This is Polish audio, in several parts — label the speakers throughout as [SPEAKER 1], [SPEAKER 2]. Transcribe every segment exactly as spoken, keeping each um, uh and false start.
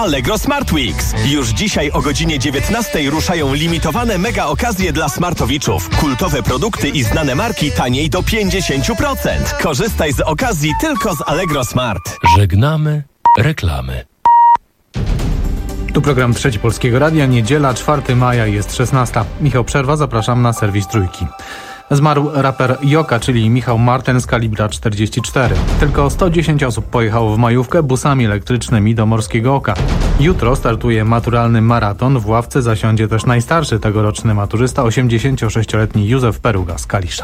[SPEAKER 1] Allegro Smart Weeks. Już dzisiaj o godzinie dziewiętnastej ruszają limitowane mega okazje dla smartowiczów. Kultowe produkty i znane marki taniej do pięćdziesiąt procent. Korzystaj z okazji tylko z Allegro Smart.
[SPEAKER 2] Żegnamy reklamy.
[SPEAKER 3] Tu program Trzeci Polskiego Radia, niedziela, czwartego maja, jest szesnasta. Michał Przerwa, zapraszam na serwis Trójki. Zmarł raper Joka, czyli Michał Marten z kalibra czterdzieści cztery. Tylko sto dziesięć osób pojechało w majówkę busami elektrycznymi do Morskiego Oka. Jutro startuje maturalny maraton. W ławce zasiądzie też najstarszy tegoroczny maturzysta, osiemdziesięciosześcioletni Józef Peruga z Kalisza.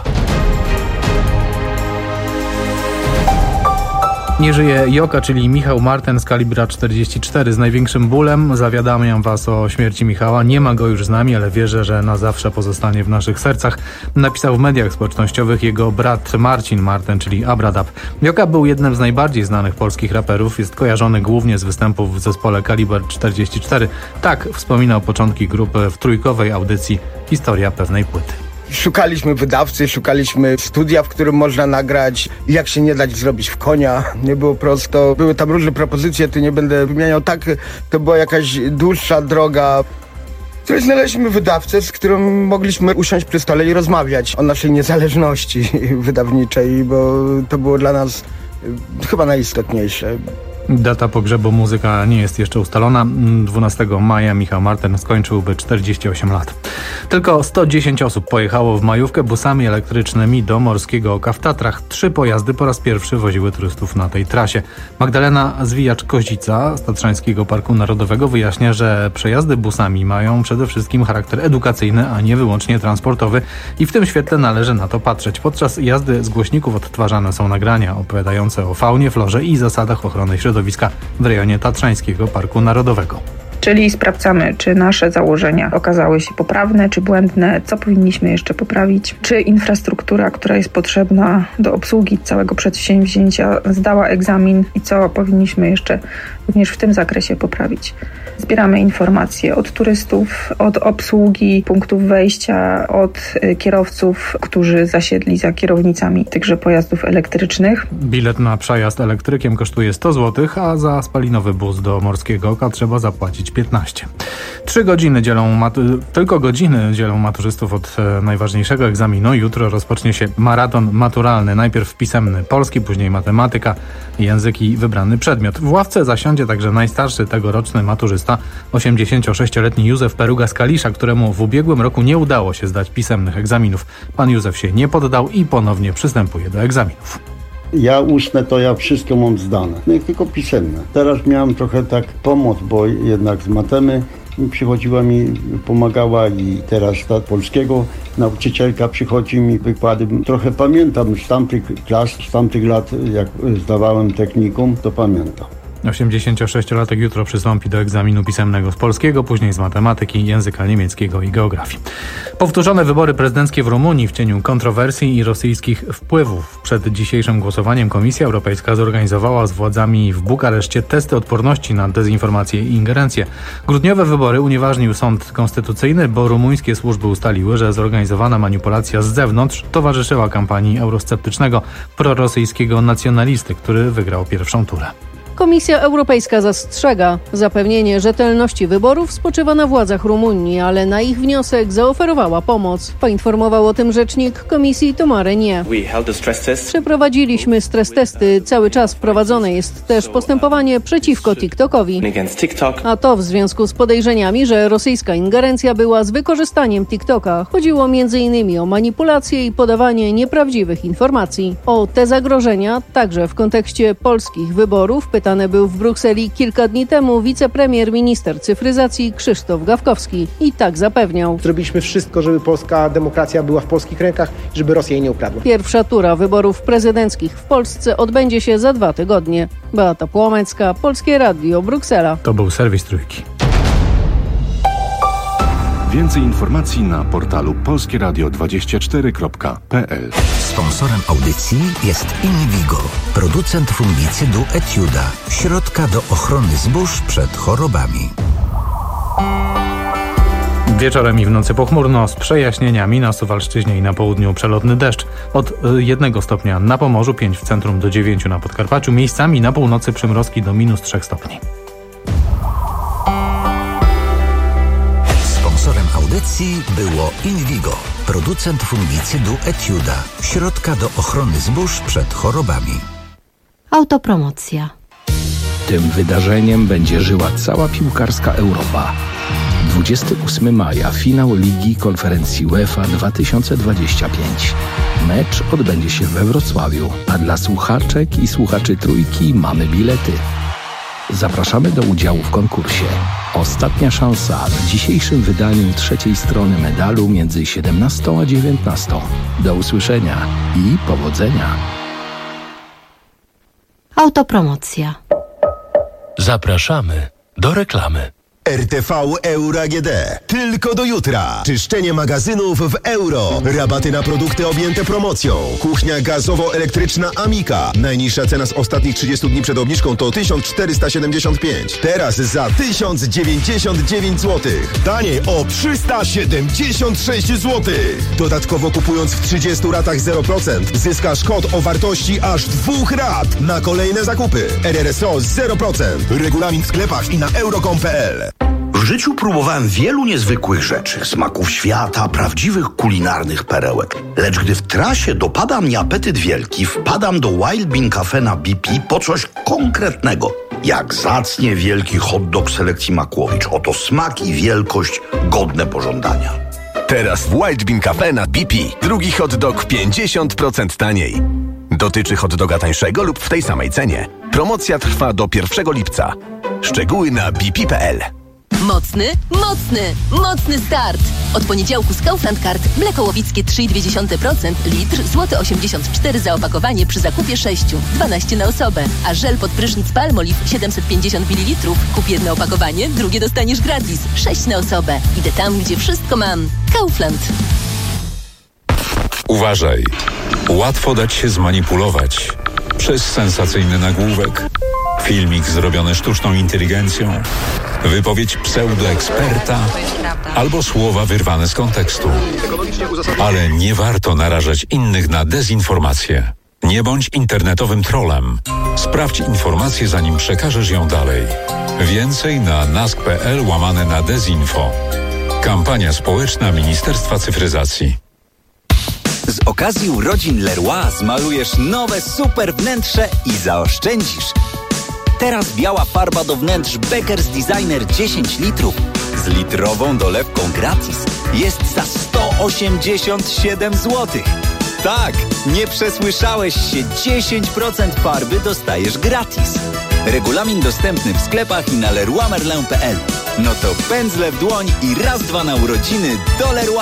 [SPEAKER 3] Nie żyje Joka, czyli Michał Marten z kalibra czterdzieści cztery. Z największym bólem zawiadamiam Was o śmierci Michała. Nie ma go już z nami, ale wierzę, że na zawsze pozostanie w naszych sercach. Napisał w mediach społecznościowych jego brat Marcin Marten, czyli Abradab. Joka był jednym z najbardziej znanych polskich raperów. Jest kojarzony głównie z występów w zespole Kaliber czterdzieści cztery. Tak wspominał początki grupy w trójkowej audycji Historia pewnej płyty.
[SPEAKER 4] Szukaliśmy wydawcy, szukaliśmy studia, w którym można nagrać, jak się nie dać zrobić w konia. Nie było prosto. Były tam różne propozycje, tu nie będę wymieniał. Tak, to była jakaś dłuższa droga. Tu znaleźliśmy wydawcę, z którym mogliśmy usiąść przy stole i rozmawiać o naszej niezależności wydawniczej, bo to było dla nas chyba najistotniejsze.
[SPEAKER 3] Data pogrzebu muzyka nie jest jeszcze ustalona. dwunastego maja Michał Marten skończyłby czterdzieści osiem lat. Tylko sto dziesięć osób pojechało w majówkę busami elektrycznymi do Morskiego Oka w Tatrach. Trzy pojazdy po raz pierwszy woziły turystów na tej trasie. Magdalena Zwijacz-Kozica z Tatrzańskiego Parku Narodowego wyjaśnia, że przejazdy busami mają przede wszystkim charakter edukacyjny, a nie wyłącznie transportowy i w tym świetle należy na to patrzeć. Podczas jazdy z głośników odtwarzane są nagrania opowiadające o faunie, florze i zasadach ochrony środowiska w rejonie Tatrzańskiego Parku Narodowego.
[SPEAKER 5] Czyli sprawdzamy, czy nasze założenia okazały się poprawne, czy błędne, co powinniśmy jeszcze poprawić, czy infrastruktura, która jest potrzebna do obsługi całego przedsięwzięcia, zdała egzamin i co powinniśmy jeszcze również w tym zakresie poprawić. Zbieramy informacje od turystów, od obsługi punktów wejścia, od kierowców, którzy zasiedli za kierownicami tychże pojazdów elektrycznych.
[SPEAKER 3] Bilet na przejazd elektrykiem kosztuje sto złotych, a za spalinowy bus do Morskiego Oka trzeba zapłacić piętnaście. Trzy godziny dzielą, matu- tylko godziny dzielą maturzystów od e, najważniejszego egzaminu. Jutro rozpocznie się maraton maturalny. Najpierw pisemny polski, później matematyka, język i wybrany przedmiot. W ławce zasiądzie także najstarszy tegoroczny maturzysta, osiemdziesięciosześcioletni Józef Peruga z Kalisza, któremu w ubiegłym roku nie udało się zdać pisemnych egzaminów. Pan Józef się nie poddał i ponownie przystępuje do egzaminów.
[SPEAKER 6] Ja ustne to ja wszystko mam zdane, nie tylko pisemne. Teraz miałem trochę tak pomoc, bo jednak z matemy przychodziła mi, pomagała i teraz z polskiego nauczycielka przychodzi mi wykłady. Trochę pamiętam z tamtych klas, z tamtych lat, jak zdawałem technikum, to pamiętam.
[SPEAKER 3] osiemdziesięciosześciolatek jutro przystąpi do egzaminu pisemnego z polskiego, później z matematyki, języka niemieckiego i geografii. Powtórzone wybory prezydenckie w Rumunii w cieniu kontrowersji i rosyjskich wpływów. Przed dzisiejszym głosowaniem Komisja Europejska zorganizowała z władzami w Bukareszcie testy odporności na dezinformację i ingerencję. Grudniowe wybory unieważnił sąd konstytucyjny, bo rumuńskie służby ustaliły, że zorganizowana manipulacja z zewnątrz towarzyszyła kampanii eurosceptycznego, prorosyjskiego nacjonalisty, który wygrał pierwszą turę.
[SPEAKER 7] Komisja Europejska zastrzega. Zapewnienie rzetelności wyborów spoczywa na władzach Rumunii, ale na ich wniosek zaoferowała pomoc. Poinformował o tym rzecznik Komisji Thomas Renier. Przeprowadziliśmy stres testy. Cały czas wprowadzone jest też postępowanie przeciwko TikTokowi. A to w związku z podejrzeniami, że rosyjska ingerencja była z wykorzystaniem TikToka. Chodziło między innymi o manipulację i podawanie nieprawdziwych informacji. O te zagrożenia, także w kontekście polskich wyborów, pyta Pytany był w Brukseli kilka dni temu wicepremier minister cyfryzacji Krzysztof Gawkowski i tak zapewniał.
[SPEAKER 8] Zrobiliśmy wszystko, żeby polska demokracja była w polskich rękach, żeby Rosja jej nie ukradła.
[SPEAKER 7] Pierwsza tura wyborów prezydenckich w Polsce odbędzie się za dwa tygodnie. Beata Płomecka, Polskie Radio, Bruksela.
[SPEAKER 3] To był serwis Trójki.
[SPEAKER 9] Więcej informacji na portalu polskieradio dwadzieścia cztery kropka p l.
[SPEAKER 10] Sponsorem audycji jest Invigo, producent fungicydu Etiuda, środka do ochrony zbóż przed chorobami.
[SPEAKER 3] Wieczorem i w nocy pochmurno z przejaśnieniami, na Suwalszczyźnie i na południu przelotny deszcz. Od jednego stopnia na Pomorzu, pięć w centrum do dziewięciu na Podkarpaciu, miejscami na północy przymrozki do minus trzech stopni.
[SPEAKER 10] audycji było Invigo, producent fungicydu Etiuda, środka do ochrony zbóż przed chorobami.
[SPEAKER 11] Autopromocja.
[SPEAKER 2] Tym wydarzeniem będzie żyła cała piłkarska Europa. dwudziestego ósmego maja finał Ligi Konferencji UEFA dwa tysiące dwudziesty piąty. Mecz odbędzie się we Wrocławiu, a dla słuchaczek i słuchaczy Trójki mamy bilety. Zapraszamy do udziału w konkursie. Ostatnia szansa w dzisiejszym wydaniu trzeciej strony medalu między siedemnastą a dziewiętnastą. Do usłyszenia i powodzenia.
[SPEAKER 11] Autopromocja.
[SPEAKER 2] Zapraszamy do reklamy.
[SPEAKER 12] R T V Euro A G D. Tylko do jutra. Czyszczenie magazynów w euro. Rabaty na produkty objęte promocją. Kuchnia gazowo-elektryczna Amika. Najniższa cena z ostatnich trzydziestu dni przed obniżką to tysiąc czterysta siedemdziesiąt pięć. Teraz za tysiąc dziewięćdziesiąt dziewięć złotych. Taniej o trzysta siedemdziesiąt sześć złotych. Dodatkowo kupując w trzydziestu ratach zero procent zyskasz kod o wartości aż dwóch rat na kolejne zakupy. R R S O zero procent. Regulamin w sklepach i na euro kropka com kropka p l.
[SPEAKER 13] W życiu próbowałem wielu niezwykłych rzeczy, smaków świata, prawdziwych kulinarnych perełek. Lecz gdy w trasie dopada mnie apetyt wielki, wpadam do Wild Bean Cafe na B P po coś konkretnego. Jak zacnie wielki hot dog selekcji Makłowicz. Oto smak i wielkość godne pożądania.
[SPEAKER 1] Teraz w Wild Bean Cafe na B P. Drugi hot dog pięćdziesiąt procent taniej. Dotyczy hot doga tańszego lub w tej samej cenie. Promocja trwa do pierwszego lipca. Szczegóły na b p kropka p l.
[SPEAKER 14] Mocny, mocny, mocny start! Od poniedziałku z Kaufland Card mleko łowickie trzy i dwie dziesiąte procent litr, złoty osiemdziesiąt cztery za opakowanie przy zakupie sześciu, dwanaście na osobę. A żel pod prysznic Palmolive siedemset pięćdziesiąt mililitrów. Kup jedno opakowanie, drugie dostaniesz gratis. sześć na osobę. Idę tam, gdzie wszystko mam. Kaufland.
[SPEAKER 15] Uważaj. Łatwo dać się zmanipulować przez sensacyjny nagłówek, filmik zrobiony sztuczną inteligencją, wypowiedź pseudoeksperta albo słowa wyrwane z kontekstu. Ale nie warto narażać innych na dezinformację. Nie bądź internetowym trollem. Sprawdź informację, zanim przekażesz ją dalej. Więcej na nask kropka p l łamane na dezinfo. Kampania społeczna Ministerstwa Cyfryzacji.
[SPEAKER 16] Z okazji urodzin Leroy zmalujesz nowe super wnętrze i zaoszczędzisz. Teraz biała farba do wnętrz Beckers Designer dziesięć litrów z litrową dolewką gratis jest za sto osiemdziesiąt siedem złotych. Tak, nie przesłyszałeś się, dziesięć procent farby dostajesz gratis. Regulamin dostępny w sklepach i na leroy merlin kropka p l. No to pędzle w dłoń i raz dwa na urodziny do Leroy.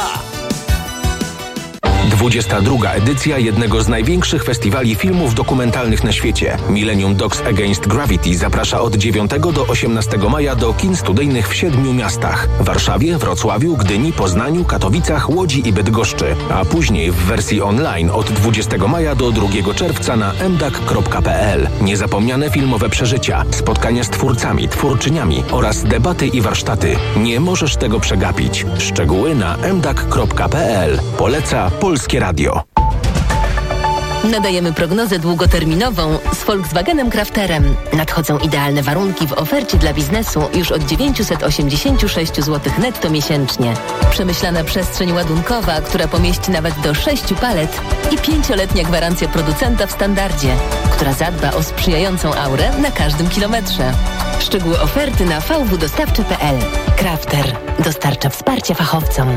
[SPEAKER 1] dwudziesta druga edycja jednego z największych festiwali filmów dokumentalnych na świecie. Millennium Dogs Against Gravity zaprasza od dziewiątego do osiemnastego maja do kin studyjnych w siedmiu miastach. Warszawie, Wrocławiu, Gdyni, Poznaniu, Katowicach, Łodzi i Bydgoszczy. A później w wersji online od dwudziestego maja do drugiego czerwca na m d a c kropka p l. Niezapomniane filmowe przeżycia, spotkania z twórcami, twórczyniami oraz debaty i warsztaty. Nie możesz tego przegapić. Szczegóły na m d a c kropka p l. Poleca Polskie Radio.
[SPEAKER 14] Nadajemy prognozę długoterminową z Volkswagenem Crafterem. Nadchodzą idealne warunki w ofercie dla biznesu już od dziewięćset osiemdziesiąt sześć złotych netto miesięcznie. Przemyślana przestrzeń ładunkowa, która pomieści nawet do sześciu palet i pięcioletnia gwarancja producenta w standardzie, która zadba o sprzyjającą aurę na każdym kilometrze. Szczegóły oferty na v w dostawczy kropka p l. Crafter dostarcza wsparcia fachowcom.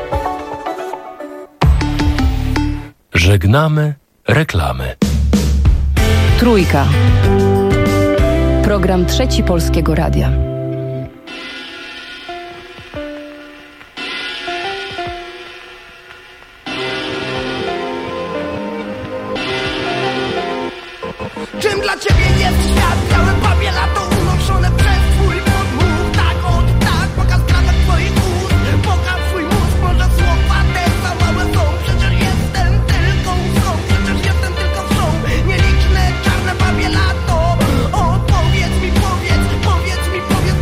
[SPEAKER 2] Żegnamy reklamy.
[SPEAKER 17] Trójka. Program Trzeci Polskiego Radia.
[SPEAKER 18] Czym dla ciebie jest świat? Białe papie lato unoszone przez twój podmuch. Tak, od tak, pokaz krawek twoich ust. Pokaż swój mózg, może słowa te za małe są. Przecież jestem tylko są, przecież jestem tylko są. Nieliczne czarne papie lato. Odpowiedz mi, powiedz, powiedz mi, powiedz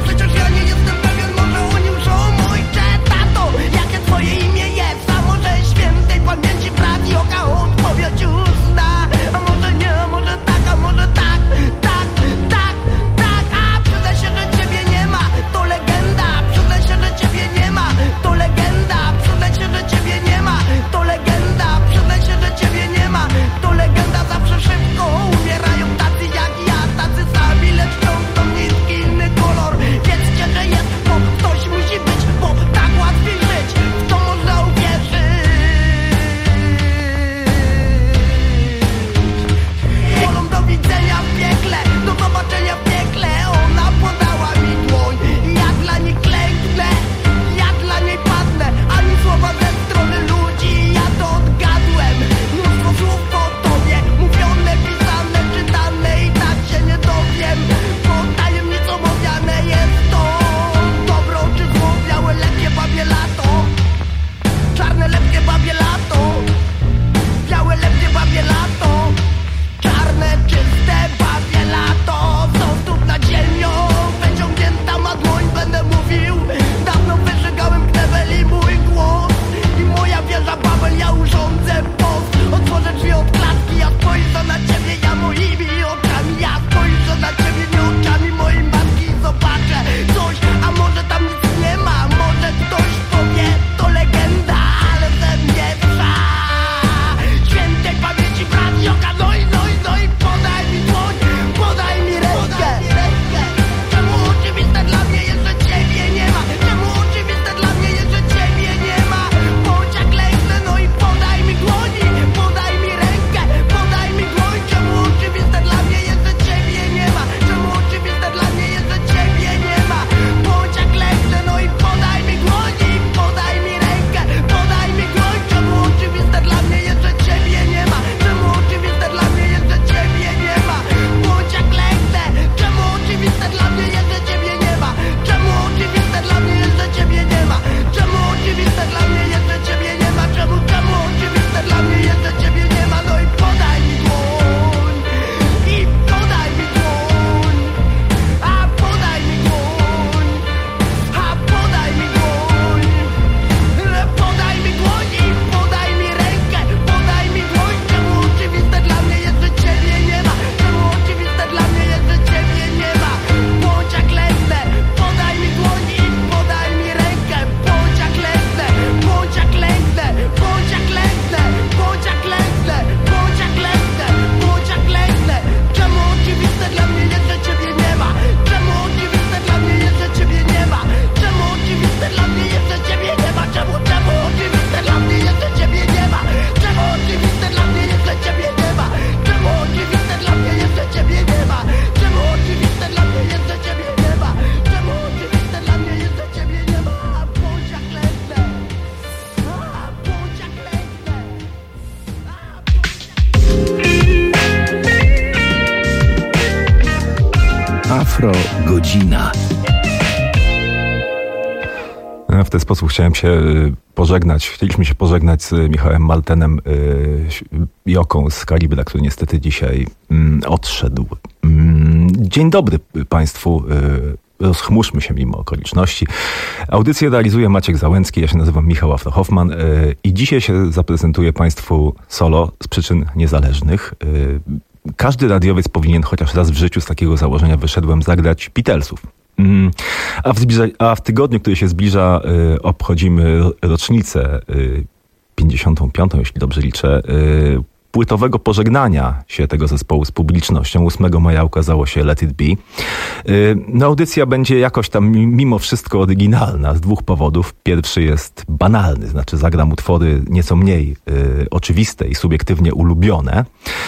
[SPEAKER 18] sił. Dawno wyżygałem knebel i mój głos. I moja wieża Babel, ja urządzę post. Otworzę drzwi od klatki, ja spojrzę na ciebie, ja moimi oczami. Ja spojrzę na ciebie nie oczami mojej matki i zobaczę coś, a może tam nic nie ma. Może ktoś powie, to legenda, ale ze mnie trwa. Świętej pamięci brat Joka, no i no i no i podaj mi dłoń, podaj mi rękę. Czemu oczywiste dla mnie jest, że ciebie nie ma? Czemu oczywiste dla mnie jest, że ciebie nie ma? Bądź jak leknę, no i podaj mi dłoni, podaj mi rękę, podaj mi dłoń. Czemu oczywiste dla mnie jest, że ciebie nie ma? Czemu oczywiste dla mnie jest, że ciebie nie ma? Bądź jak leknę, no i podaj mi dłoni, podaj mi rękę, podaj mi dłoń. Czemu oczywiste dla mnie jest, że ciebie nie ma? Czemu oczywiste dla mnie jest, że ciebie nie ma? Bądź jak leknę, czemu oczywiste dla mnie jest, że ciebie nie ma? Czemu oczywiste dla mnie jest, że ciebie nie ma? Czemu oczywiste dla mnie jest, że ciebie nie ma? Czemu, czemu oczywiste dla mnie jest, że ciebie nie ma? No i podaj mi dłoń, i podaj mi dłoń, a podaj mi dłoń, a podaj mi dłoń, podaj mi dłoń i podaj mi rękę, podaj mi dłoń. Czemu oczywiste dla mnie jest, że ciebie nie ma? Czemu oczywiste dla mnie jest, że ciebie nie ma? Bądź jak leknę, podaj mi dłoń i podaj mi rękę, bądź jak leknę, bądź jak leknę, bądź jak leknę, bądź jak leknę, bądź jak leknę, bądź jak leknę. Czemu oczywiste dla mnie jest, że ciebie nie ma? Czemu oczywiste dla mnie jest, że ciebie nie ma? Czemu oczywiste dla mnie jest, że ciebie nie ma? Czemu, czemu oczywiste dla mnie jest, że ciebie nie ma? Czemu oczywiste dla mnie jest, że ciebie nie ma? Czemu oczywiste dla mnie jest, że ciebie nie ma? Czemu oczywiste dla mnie jest, że ciebie nie ma? Czemu oczywiste dla mnie jest, że ciebie nie ma? Bądź jak leknę, a bądź jak leknę.
[SPEAKER 2] Afro Godzina.
[SPEAKER 19] W ten sposób chciałem się pożegnać, chcieliśmy się pożegnać z Michałem Maltenem, Joką z Kalibra, który niestety dzisiaj odszedł. Dzień dobry Państwu. Rozchmurzmy się mimo okoliczności. Audycję realizuje Maciek Załęcki, ja się nazywam Michał Afro-Hoffman i dzisiaj się zaprezentuję Państwu solo z przyczyn niezależnych. Każdy radiowiec powinien chociaż raz w życiu z takiego założenia wyszedłem zagrać Beatlesów. A w, zbliża, a w tygodniu, który się zbliża, y, obchodzimy rocznicę y, pięćdziesiątą piątą, jeśli dobrze liczę, y, płytowego pożegnania się tego zespołu z publicznością. ósmego maja ukazało się Let It Be. No, audycja będzie jakoś tam mimo wszystko oryginalna z dwóch powodów. Pierwszy jest banalny, znaczy zagram utwory nieco mniej y, oczywiste i subiektywnie ulubione.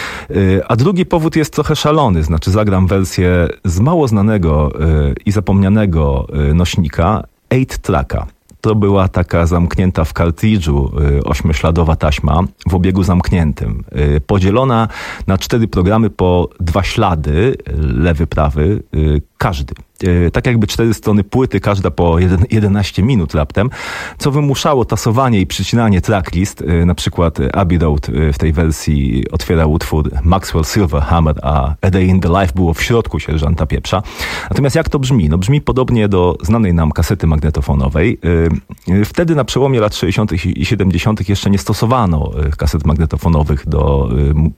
[SPEAKER 19] Y, a drugi powód jest trochę szalony, znaczy zagram wersję z mało znanego y, i zapomnianego y, nośnika eight tracka. To była taka zamknięta w kartridżu y, ośmiośladowa taśma w obiegu zamkniętym, y, podzielona na cztery programy po dwa ślady, lewy, prawy, y, każdy. Y, tak jakby cztery strony płyty, każda po jedenaście minut raptem, co wymuszało tasowanie i przycinanie tracklist. Y, na przykład Abbey Road y, w tej wersji otwierał utwór Maxwell Silverhammer, a A Day in the Life było w środku sierżanta Pieprza. Natomiast jak to brzmi? No brzmi podobnie do znanej nam kasety magnetofonowej. Y, y, wtedy na przełomie lat sześćdziesiątych i siedemdziesiątych jeszcze nie stosowano y, kaset magnetofonowych do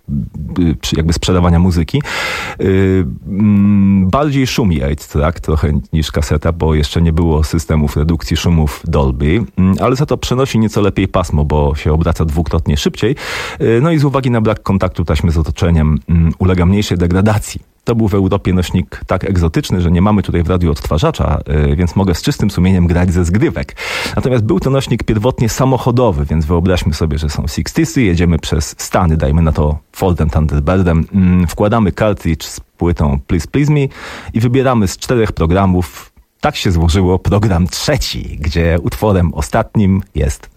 [SPEAKER 19] y, y, jakby sprzedawania muzyki. Y, y, bardziej szumi eight track trochę niż kaseta, bo jeszcze nie było systemów redukcji szumów Dolby, ale za to przenosi nieco lepiej pasmo, bo się obraca dwukrotnie szybciej. No i z uwagi na brak kontaktu taśmy z otoczeniem ulega mniejszej degradacji. To był w Europie nośnik tak egzotyczny, że nie mamy tutaj w radiu odtwarzacza, więc mogę z czystym sumieniem grać ze zgrywek. Natomiast był to nośnik pierwotnie samochodowy, więc wyobraźmy sobie, że są sixtiesy, jedziemy przez Stany, dajmy na to Fordem Thunderbirdem, wkładamy cartridge z płytą Please Please Me i wybieramy z czterech programów. Tak się złożyło program trzeci, gdzie utworem ostatnim jest...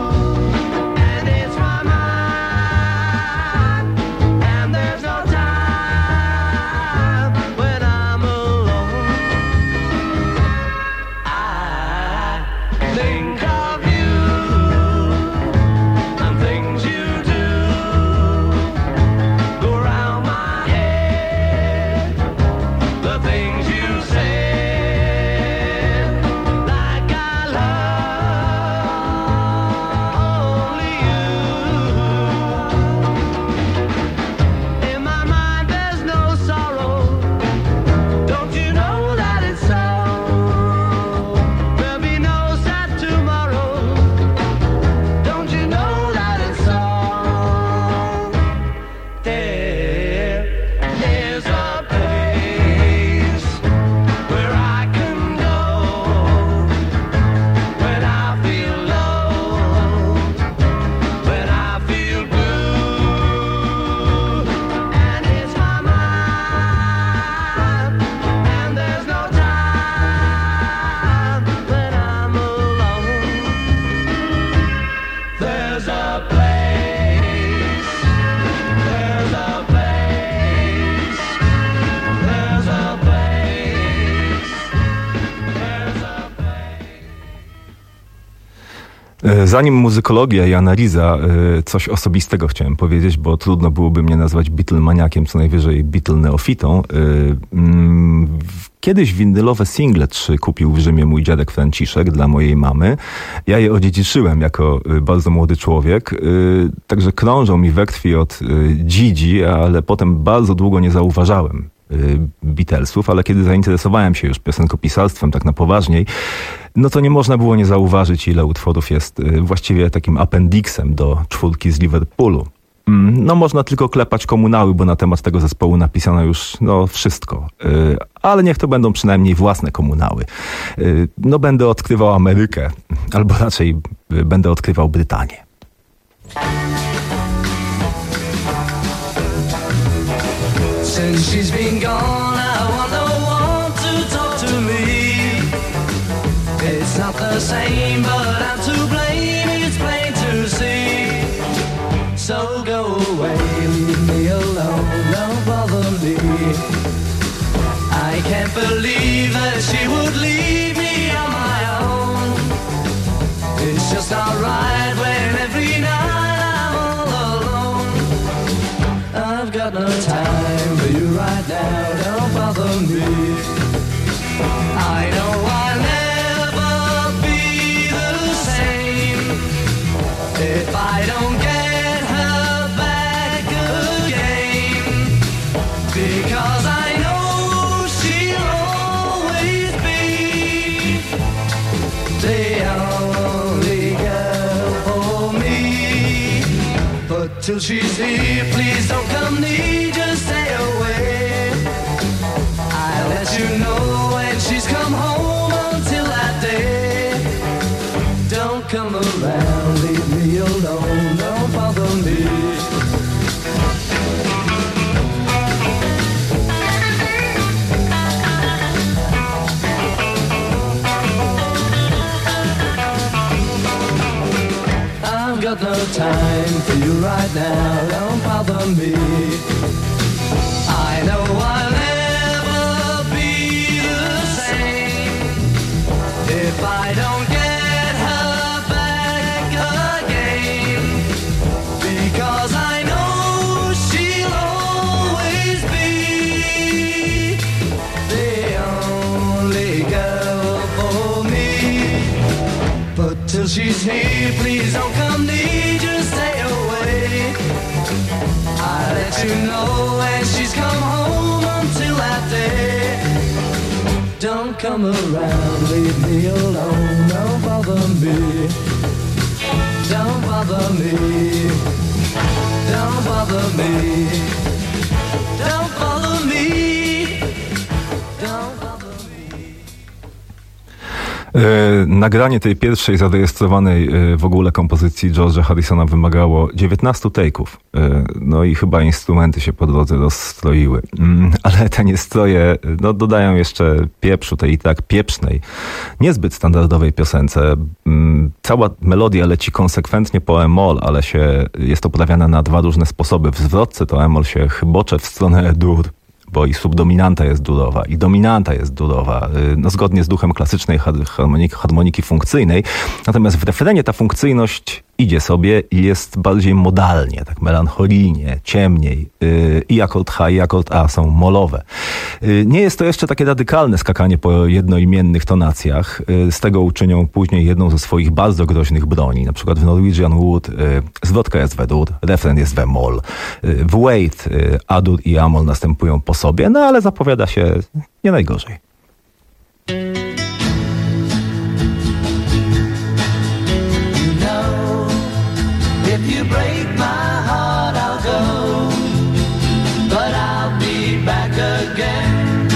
[SPEAKER 18] Time
[SPEAKER 19] Zanim muzykologia i analiza, coś osobistego chciałem powiedzieć, bo trudno byłoby mnie nazwać Beatlemaniakiem, co najwyżej Beatle neofitą. Kiedyś winylowe single trzy kupił w Rzymie mój dziadek Franciszek dla mojej mamy. Ja je odziedziczyłem jako bardzo młody człowiek, także krążą mi we krwi od Gigi, ale potem bardzo długo nie zauważałem Beatlesów, ale kiedy zainteresowałem się już piosenkopisarstwem tak na poważniej, no to nie można było nie zauważyć, ile utworów jest właściwie takim appendixem do czwórki z Liverpoolu. No można tylko klepać komunały, bo na temat tego zespołu napisano już no wszystko. Ale niech to będą przynajmniej własne komunały. No będę odkrywał Amerykę, albo raczej będę odkrywał Brytanię.
[SPEAKER 18] Since she's been gone, I want no one to talk to me. It's not the same, but I'm to blame, it's plain to see. So go away, leave me alone, don't bother me. I can't believe that she would leave me on my own. It's just not right when every night I'm all alone. I've got no time for you right now, don't bother me. I know I'll never be the same if I don't get her back again, because I know she'll always be the only girl for me. But till she's here, please don't come near, just stay away. I'll let you know when she's come home. Until that day, don't come around, leave me alone, don't bother me. I've got no time for you right now, don't bother me. I know I'll never be the same if I don't get her back again, because I know she'll always be the only girl for me. But till she's here, please don't come near, just stay away. I'll let you know when she's come home. Until that day, don't come around, leave me alone, don't bother me. Don't bother me. Don't bother me. Don't bother me. Don't bother me.
[SPEAKER 19] E, nagranie tej pierwszej zarejestrowanej e, w ogóle kompozycji George'a Harrisona wymagało dziewiętnastu take'ów. E, no i chyba instrumenty się po drodze rozstroiły. Mm, ale te niestroje no, dodają jeszcze pieprzu tej i tak pieprznej, niezbyt standardowej piosence. Mm, cała melodia leci konsekwentnie po e-moll, ale się jest oprawiana na dwa różne sposoby. W zwrotce to e-moll się chybocze w stronę e-dur, bo i subdominanta jest durowa, i dominanta jest durowa, no zgodnie z duchem klasycznej harmoniki, harmoniki funkcyjnej. Natomiast w refrenie ta funkcyjność idzie sobie i jest bardziej modalnie, tak melancholijnie, ciemniej. I akord H, i akord A są molowe. Nie jest to jeszcze takie radykalne skakanie po jednoimiennych tonacjach. Z tego uczynią później jedną ze swoich bardzo groźnych broni. Na przykład w Norwegian Wood zwrotka jest w dur, refren jest w moll. W Wait A-dur i A-moll następują po sobie, no ale zapowiada się nie najgorzej.
[SPEAKER 18] If you break my heart, I'll go, but I'll be back again.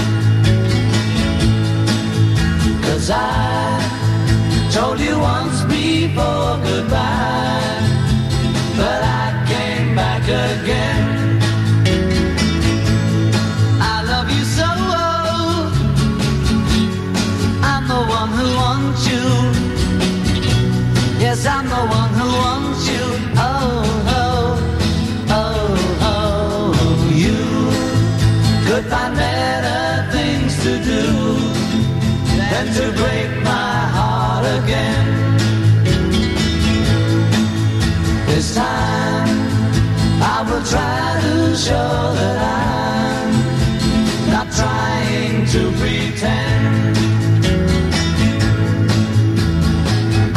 [SPEAKER 18] 'Cause I told you once before goodbye, but I came back again. I love you so, I'm the one who wants you. Yes, I'm the one who wants you. Oh, oh, oh, oh. You could find better things to do than to break my heart again. This time I will try to show that I'm not trying to pretend. I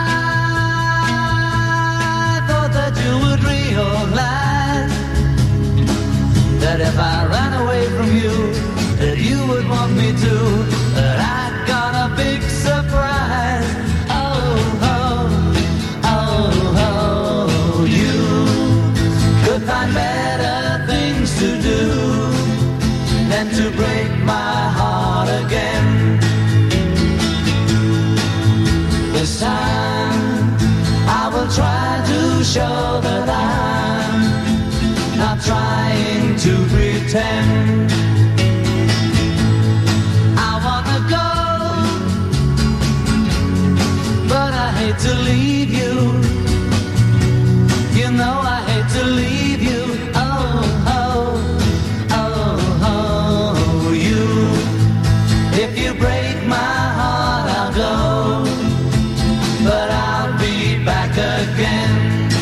[SPEAKER 18] thought that you would realize that if I ran away from you, that you would want me to, that I'd got a big surprise. Oh, oh, oh, oh, you could find better things to do than to break my heart again. This time I will try to show that I'm not trying to pretend. I wanna go, but I hate to leave you. You know I hate to leave you. Oh, oh, oh, oh, you. If you break my heart, I'll go, but I'll be back again.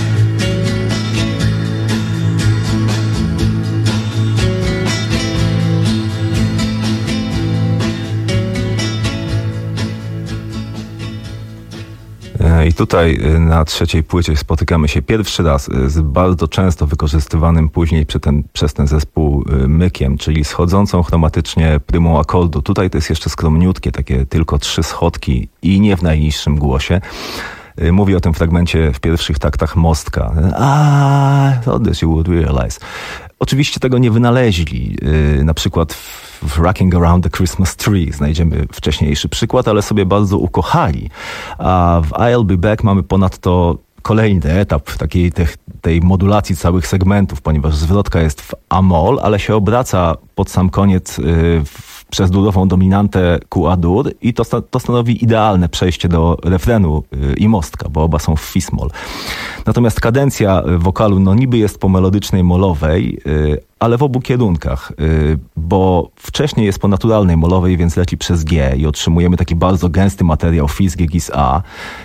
[SPEAKER 19] I tutaj na trzeciej płycie spotykamy się pierwszy raz z bardzo często wykorzystywanym później przy ten, przez ten zespół mykiem, czyli schodzącą chromatycznie prymą akordu. Tutaj to jest jeszcze skromniutkie, takie tylko trzy schodki i nie w najniższym głosie. Mówi o tym fragmencie w pierwszych taktach Mostka. Ah, thought that you would realize. Oczywiście tego nie wynaleźli. Na przykład w Rocking Around the Christmas Tree znajdziemy wcześniejszy przykład, ale sobie bardzo ukochali. A w I'll Be Back mamy ponadto kolejny etap takiej te, tej modulacji całych segmentów, ponieważ zwrotka jest w A-moll, ale się obraca pod sam koniec w przez durową dominantę ku A-dur i to, to stanowi idealne przejście do refrenu i mostka, bo oba są w fis-moll. Natomiast kadencja wokalu no niby jest po melodycznej molowej, ale w obu kierunkach, bo wcześniej jest po naturalnej molowej, więc leci przez G i otrzymujemy taki bardzo gęsty materiał fis, G, gis, A.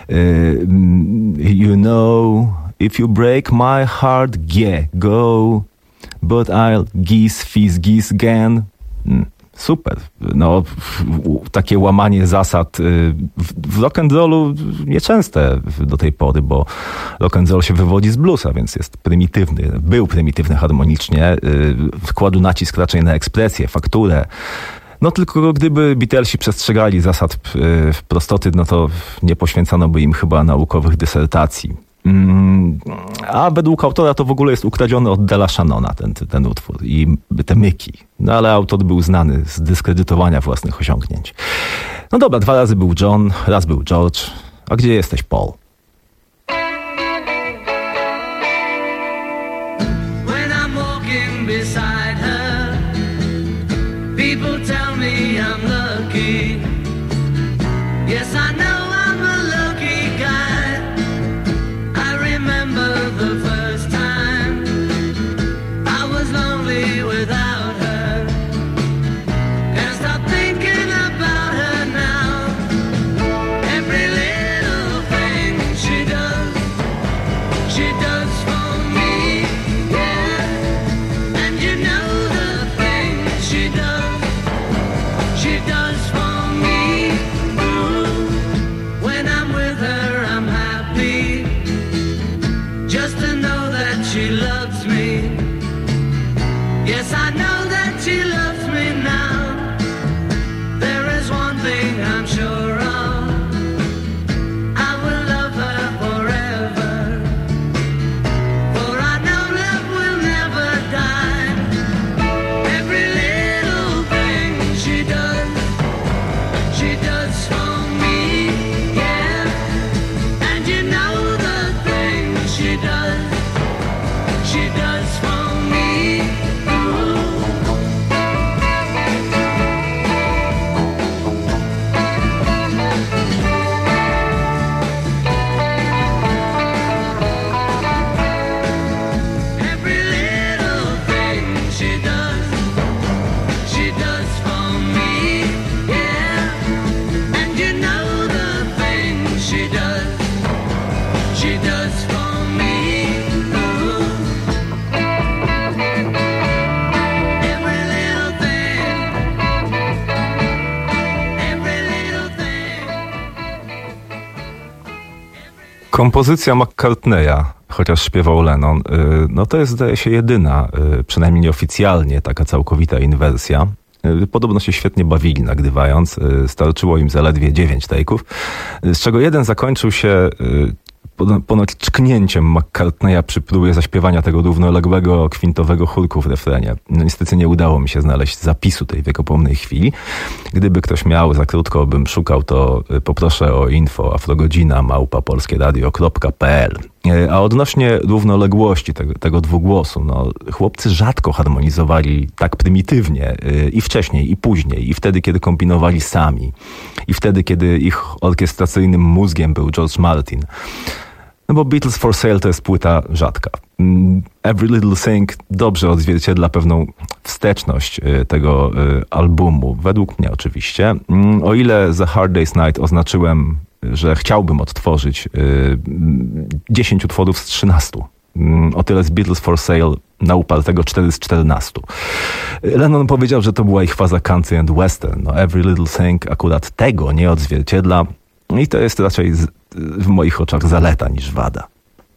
[SPEAKER 19] You know, if you break my heart, G, go, but I'll gis, fis, gis, gen. Super. No, takie łamanie zasad w rock'n'rollu nieczęste do tej pory, bo rock'n'roll się wywodzi z bluesa, więc jest prymitywny. Był prymitywny harmonicznie. Kładł nacisk raczej na ekspresję, fakturę. No tylko gdyby Beatlesi przestrzegali zasad prostoty, no to nie poświęcano by im chyba naukowych dysertacji. A według autora to w ogóle jest ukradziony od Della Shannona ten, ten utwór i te myki. No ale autor był znany z dyskredytowania własnych osiągnięć. No dobra, dwa razy był John, raz był George. A gdzie jesteś, Paul?
[SPEAKER 18] When I'm walking beside her, people tell me I'm lucky. Yes, I know. She does for me. Ooh.
[SPEAKER 19] Kompozycja McCartneya, chociaż śpiewał Lennon, no to jest, zdaje się, jedyna, przynajmniej nieoficjalnie, taka całkowita inwersja. Podobno się świetnie bawili nagrywając. Starczyło im zaledwie dziewięć take'ów, z czego jeden zakończył się ponoć czknięciem McCartneya przy próbie zaśpiewania tego równoległego, kwintowego chórku w refrenie. No niestety nie udało mi się znaleźć zapisu tej wiekopomnej chwili. Gdyby ktoś miał, za krótko bym szukał, to poproszę o info afrogodzina małpa polskieradio kropka pe el. A odnośnie równoległości tego, tego dwugłosu, no, chłopcy rzadko harmonizowali tak prymitywnie i wcześniej, i później, i wtedy, kiedy kombinowali sami, i wtedy, kiedy ich orkiestracyjnym mózgiem był George Martin. No bo Beatles for Sale to jest płyta rzadka. Every Little Thing dobrze odzwierciedla pewną wsteczność tego albumu, według mnie oczywiście. O ile The Hard Day's Night oznaczyłem, że chciałbym odtworzyć dziesięć utworów z trzynastu. O tyle z Beatles for Sale na upartego cztery z czternastu. Lennon powiedział, że to była ich faza country and western. No, Every Little Thing akurat tego nie odzwierciedla i to jest raczej z, w moich oczach zaleta niż wada.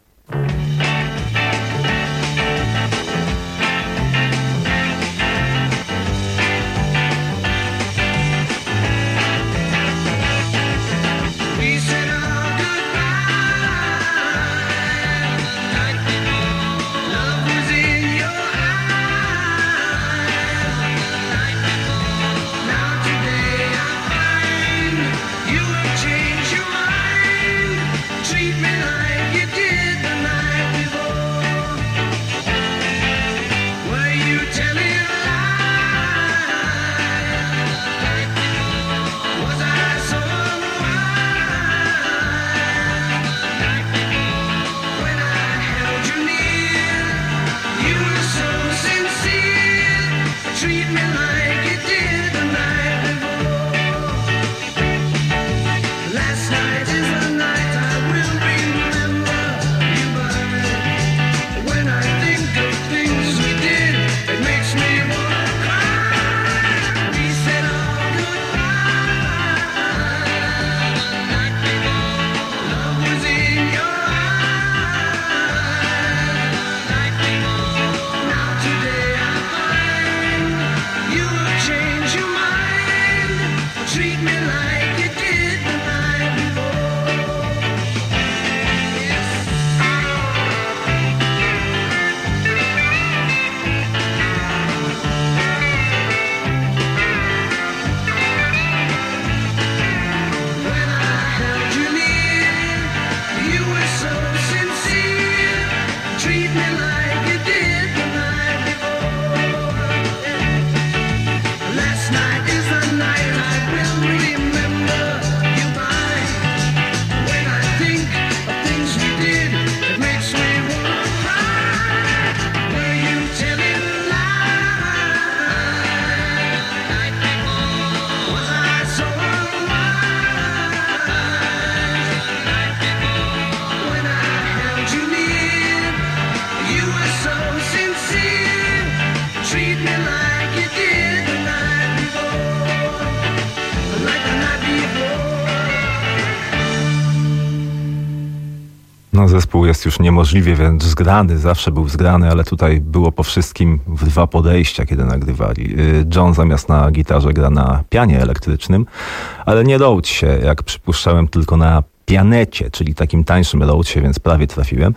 [SPEAKER 19] No, zespół jest już niemożliwie wręcz zgrany, zawsze był zgrany, ale tutaj było po wszystkim w dwa podejścia, kiedy nagrywali. John zamiast na gitarze gra na pianie elektrycznym, ale nie Rhodesie, jak przypuszczałem, tylko na pianecie, czyli takim tańszym Rhodesie, więc prawie trafiłem.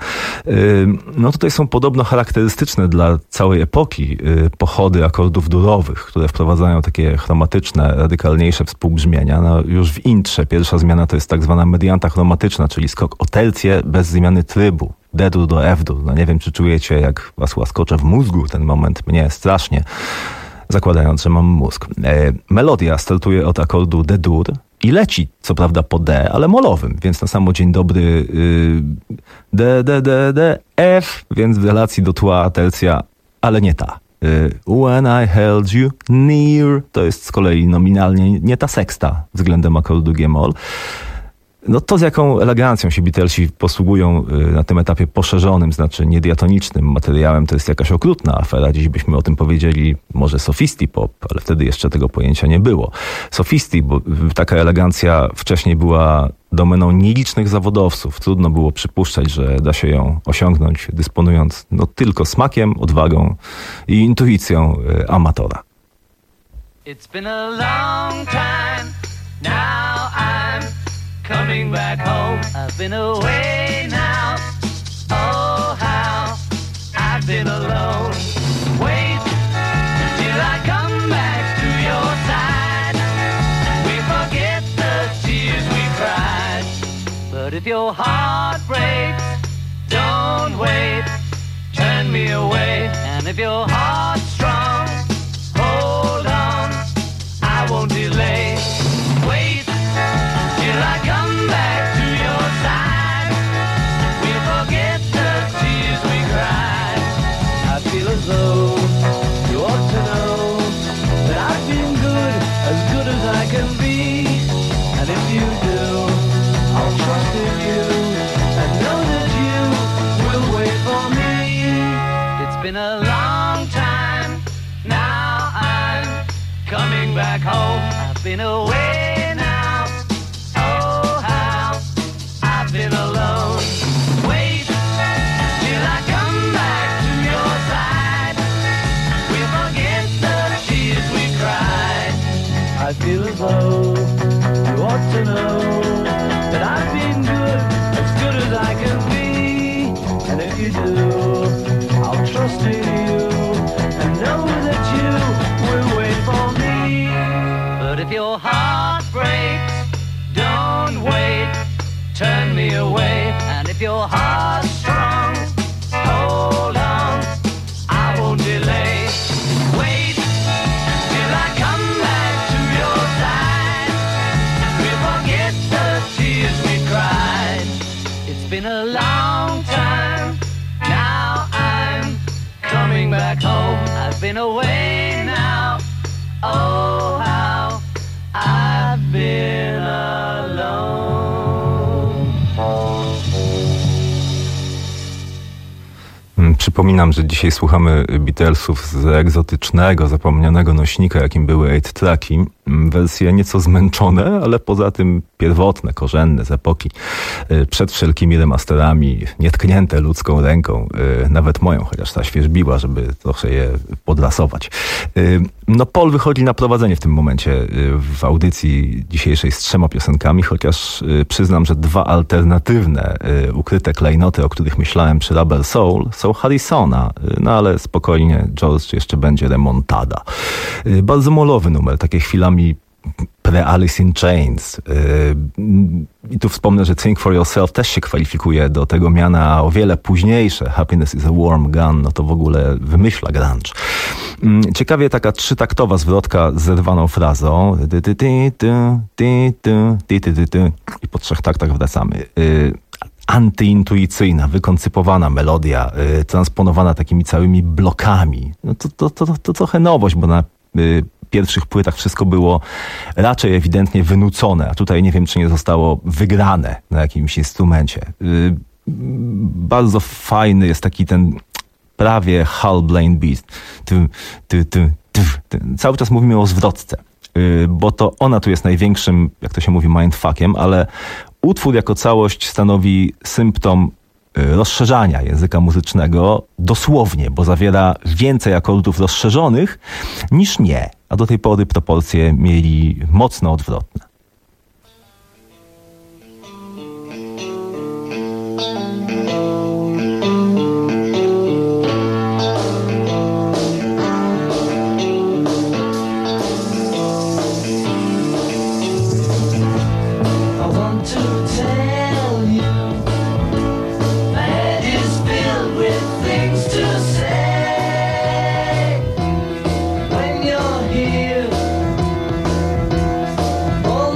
[SPEAKER 19] No tutaj są podobno charakterystyczne dla całej epoki pochody akordów durowych, które wprowadzają takie chromatyczne, radykalniejsze współbrzmienia. No już w intrze pierwsza zmiana to jest tak zwana medianta chromatyczna, czyli skok o tercję bez zmiany trybu. D-dur do F-dur. No nie wiem, czy czujecie, jak was łaskocze w mózgu ten moment, mnie strasznie, zakładając, że mam mózg. Melodia startuje od akordu D-dur i leci, co prawda po D, ale molowym, więc na samo dzień dobry yy, D, D, D, D, F, więc w relacji do tła tercja, ale nie ta. Yy, when I held you near, to jest z kolei nominalnie nie ta seksta względem akordu G-moll. No to, z jaką elegancją się Beatlesi posługują na tym etapie poszerzonym, znaczy niediatonicznym materiałem, to jest jakaś okrutna afera. Dziś byśmy o tym powiedzieli może sophisti pop, ale wtedy jeszcze tego pojęcia nie było. Sophisti, bo taka elegancja wcześniej była domeną nielicznych zawodowców. Trudno było przypuszczać, że da się ją osiągnąć, dysponując no tylko smakiem, odwagą i intuicją amatora.
[SPEAKER 18] It's been a long time, now I'm coming back home. I've been away now, oh how I've been alone. Wait till I come back to your side. We forget the tears we cried. But if your heart breaks, don't wait, turn me away. And if your heart's strong, hold on, I won't delay. Wait till I come back to your side. We forget the tears we cried. I feel as though you ought to know that I've been good, as good as I can be. And if you do, I'll trust in you and know that you will wait for me. It's been a long time, now I'm coming back home. I've been away now, oh how I've been alone. Wait till I come back to your side. We forget the tears we cried. I feel as though you ought to know that I've been good, as good as I can be. And if you do, I'll trust in you and know that you will wait for me. But if your heart breaks, don't wait, turn me away. And if your heart's strong, hold on, I won't delay. Wait till I come back to your side. We forget the tears we cried. It's been a long time, now I'm coming back home. I've been away now, oh how I've been alone.
[SPEAKER 19] Przypominam, że dzisiaj słuchamy Beatlesów z egzotycznego, zapomnianego nośnika, jakim były eight tracki. Wersje nieco zmęczone, ale poza tym pierwotne, korzenne z epoki. Przed wszelkimi remasterami, nietknięte ludzką ręką, nawet moją, chociaż ta świeżbiła, żeby trochę je podrasować. No Paul wychodzi na prowadzenie w tym momencie w audycji dzisiejszej z trzema piosenkami, chociaż przyznam, że dwa alternatywne, ukryte klejnoty, o których myślałem przy Rubber Soul, są Harrisona, no ale spokojnie, George, jeszcze będzie remontada. Bardzo molowy numer, takie chwilami pre-Alice in Chains. I tu wspomnę, że Think for Yourself też się kwalifikuje do tego miana, a o wiele późniejsze Happiness is a Warm Gun, no to w ogóle wymyśla grunge. Ciekawie taka trzytaktowa zwrotka z zerwaną frazą i po trzech taktach wracamy. Antyintuicyjna, wykoncypowana melodia, y, transponowana takimi całymi blokami. No to, to, to, to trochę nowość, bo na y, pierwszych płytach wszystko było raczej ewidentnie wynucone, a tutaj nie wiem, czy nie zostało wygrane na jakimś instrumencie. Y, bardzo fajny jest taki ten prawie Hal Blaine beat. Ty, ty, ty, ty, ty. Cały czas mówimy o zwrotce, y, bo to ona tu jest największym, jak to się mówi, mindfuckiem, ale utwór jako całość stanowi symptom rozszerzania języka muzycznego dosłownie, bo zawiera więcej akordów rozszerzonych niż nie, a do tej pory proporcje mieli mocno odwrotne.
[SPEAKER 18] All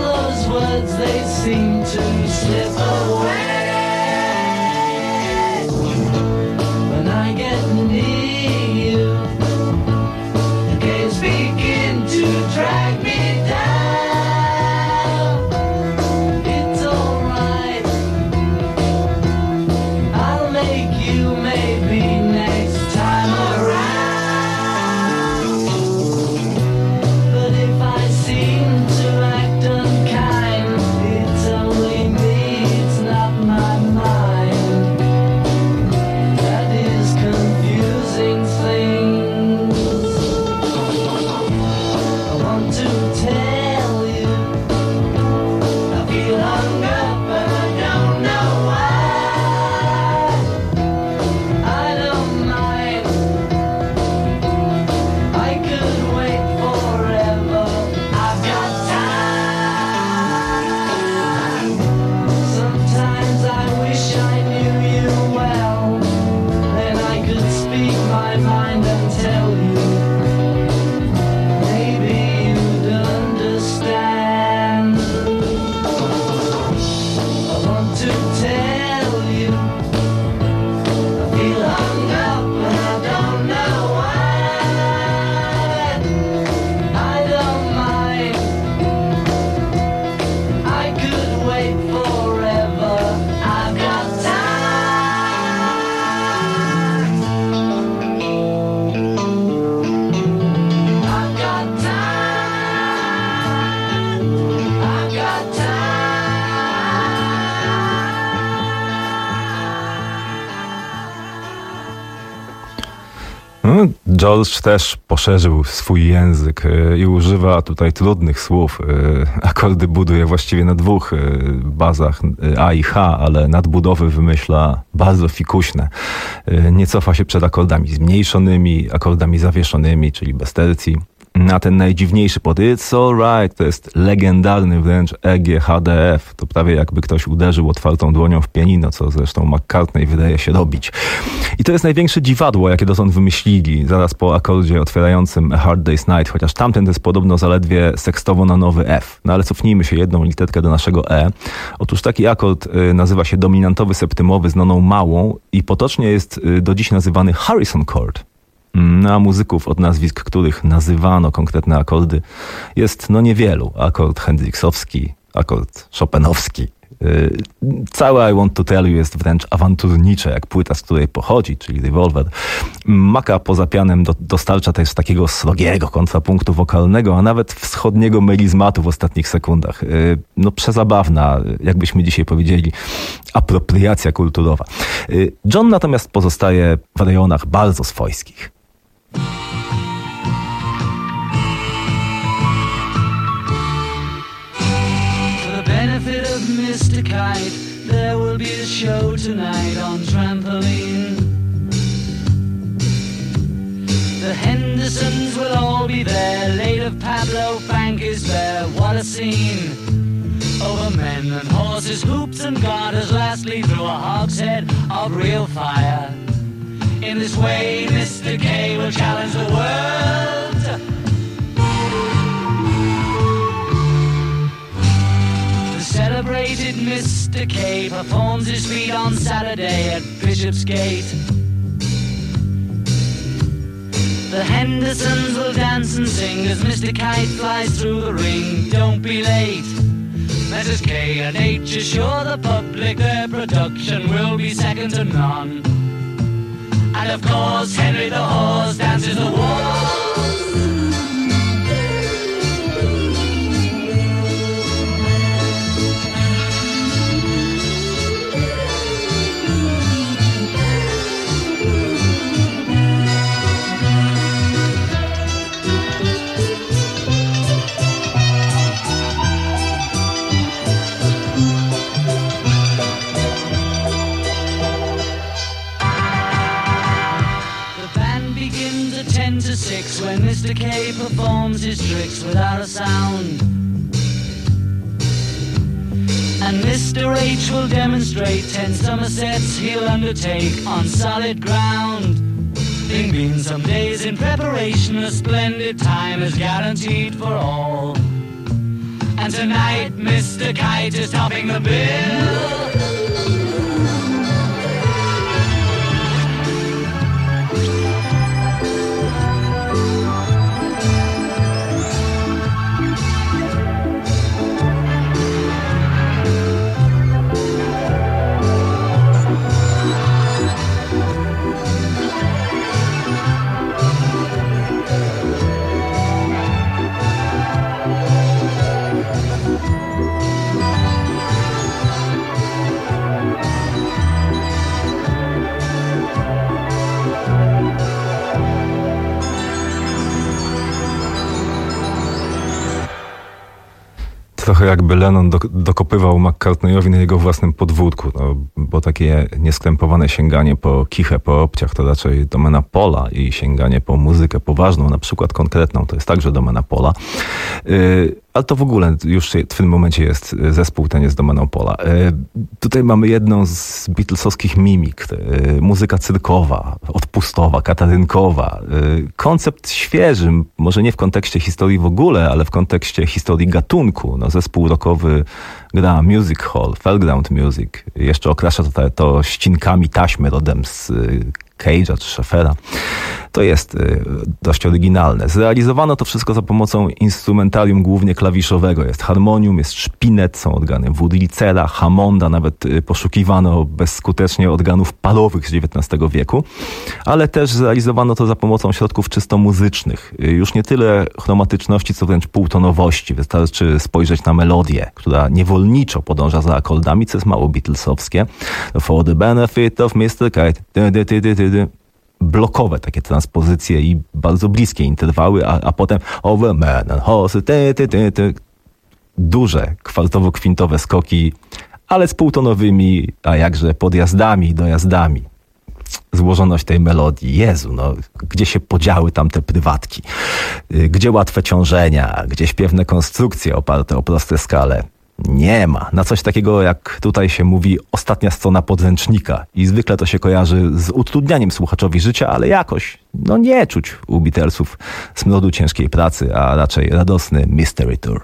[SPEAKER 19] George też poszerzył swój język i używa tutaj trudnych słów. Akordy buduje właściwie na dwóch bazach A i H, ale nadbudowy wymyśla bardzo fikuśne. Nie cofa się przed akordami zmniejszonymi, akordami zawieszonymi, czyli bez tercji. Na ten najdziwniejszy pod It's Alright to jest legendarny wręcz E G H D F. To prawie jakby ktoś uderzył otwartą dłonią w pianino, co zresztą McCartney wydaje się robić. I to jest największe dziwadło, jakie dotąd wymyślili, zaraz po akordzie otwierającym A Hard Day's Night, chociaż tamten to jest podobno zaledwie sekstowo na nowy F. No ale cofnijmy się jedną literkę do naszego E. Otóż taki akord y, nazywa się dominantowy septymowy z noną małą i potocznie jest y, do dziś nazywany Harrison Chord. Na muzyków, od nazwisk których nazywano konkretne akordy, jest no niewielu. Akord hendriksowski, akord chopinowski. Całe I Want to Tell You jest wręcz awanturnicze, jak płyta, z której pochodzi, czyli Revolver. Maka poza pianem do, dostarcza też takiego srogiego kontrapunktu wokalnego, a nawet wschodniego melizmatu w ostatnich sekundach. No przezabawna, jakbyśmy dzisiaj powiedzieli, apropriacja kulturowa. John natomiast pozostaje w rejonach bardzo swojskich.
[SPEAKER 20] Mister Kite, there will be a show tonight on trampoline. The Hendersons will all be there. Late of Pablo Frank is there. What a scene! Over men and horses, hoops and garters, lastly through a hogshead of real fire. In this way, Mister K will challenge the world. Celebrated Mister K performs his feat on Saturday at Bishopsgate. The Hendersons will dance and sing as Mister Kite flies through the ring. Don't be late. Missus K and H assure the public their production will be second to none. And of course Henry the Horse dances the waltz. To six when Mister K performs his tricks without a sound, and Mister H will demonstrate ten somersets he'll undertake on solid ground. Been been some days in preparation, a splendid time is guaranteed for all, and tonight Mister Kite is topping the bill.
[SPEAKER 19] Trochę jakby Lennon do, dokopywał McCartneyowi na jego własnym podwórku, no, bo takie nieskrępowane sięganie po kichę, po obciach to raczej domena Paula i sięganie po muzykę poważną, na przykład konkretną, to jest także domena Paula. Yy, ale to w ogóle już w tym momencie jest zespół, ten jest domeną Paula. Yy, tutaj mamy jedną z beatlesowskich mimik. Yy, muzyka cyrkowa, odpustowa, katarynkowa. Yy, koncept świeży, może nie w kontekście historii w ogóle, ale w kontekście historii gatunku. No, zespół rockowy gra music hall, fairground music. Jeszcze okrasza to, to ścinkami taśmy rodem z Cage'a czy Schaeffera. To jest y, dość oryginalne. Zrealizowano to wszystko za pomocą instrumentarium głównie klawiszowego. Jest harmonium, jest szpinet, są organy Wurlitzera, Hammonda, nawet y, poszukiwano bezskutecznie organów parowych z dziewiętnastego wieku, ale też zrealizowano to za pomocą środków czysto muzycznych. Y, już nie tyle chromatyczności, co wręcz półtonowości. Wystarczy spojrzeć na melodię, która niewolniczo podąża za akordami, co jest mało beatlesowskie. For the benefit of mister Kite. Dy, dy, dy, dy, dy. blokowe takie transpozycje i bardzo bliskie interwały, a, a potem over man and horse, ty, ty, ty, ty. Duże, kwartowo-kwintowe skoki, ale z półtonowymi, a jakże podjazdami, dojazdami. Złożoność tej melodii, Jezu, no, gdzie się podziały tam te prywatki, gdzie łatwe ciążenia, gdzie śpiewne konstrukcje oparte o proste skale. Nie ma. Na coś takiego, jak tutaj się mówi, ostatnia strona podręcznika. I zwykle to się kojarzy z utrudnianiem słuchaczowi życia, ale jakoś, no nie czuć u Beatlesów smrodu ciężkiej pracy, a raczej radosny Mystery Tour.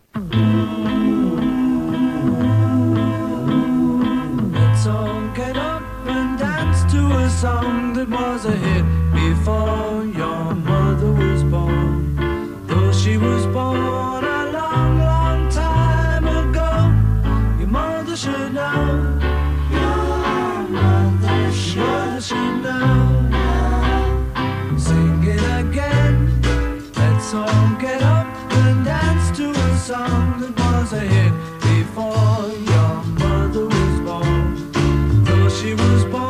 [SPEAKER 20] Song that was a hit before your mother was born. Though she was born a long, long time ago, your mother should know. Your mother should, your mother should know. Sing it again. Let's all get up and dance to a song that was a hit before your mother was born. Though she was born.